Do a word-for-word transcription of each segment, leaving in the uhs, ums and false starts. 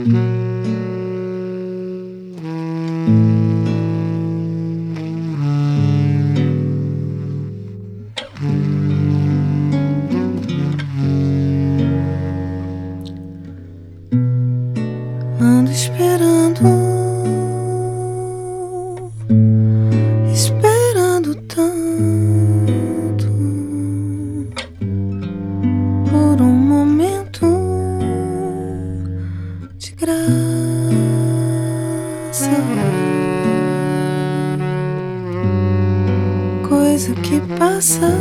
Ando esperando, esperando tanto por um momento de graça, coisa que passa.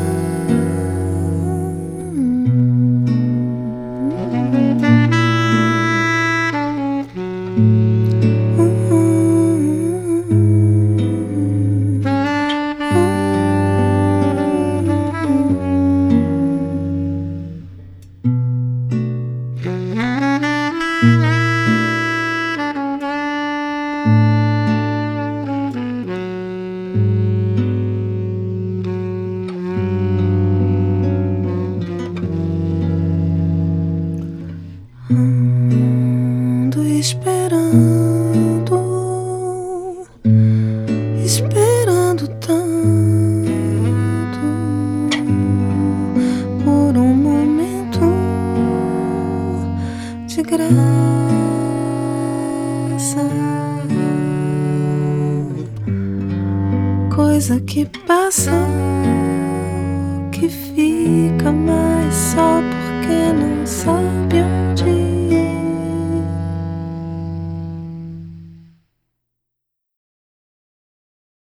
Ando esperando, esperando tanto por um momento de graça, coisa que passa, que fica, mas só porque não sabe onde